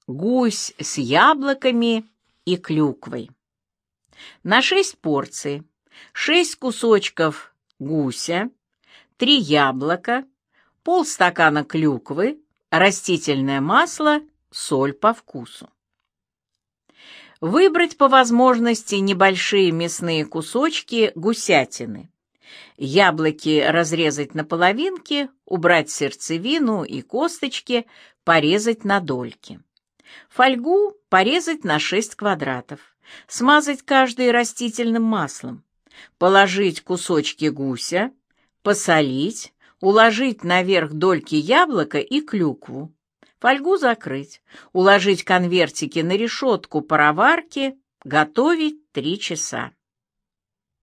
Гусь с яблоками и клюквой. На 6 порций 6 кусочков гуся, 3 яблока, полстакана клюквы, растительное масло, соль по вкусу. Выбрать по возможности небольшие мясные кусочки гусятины. Яблоки разрезать на половинки, убрать сердцевину и косточки, порезать на дольки. Фольгу порезать на 6 квадратов, смазать каждый растительным маслом, положить кусочки гуся, посолить, уложить наверх дольки яблока и клюкву. Фольгу закрыть, уложить конвертики на решетку пароварки, готовить 3 часа.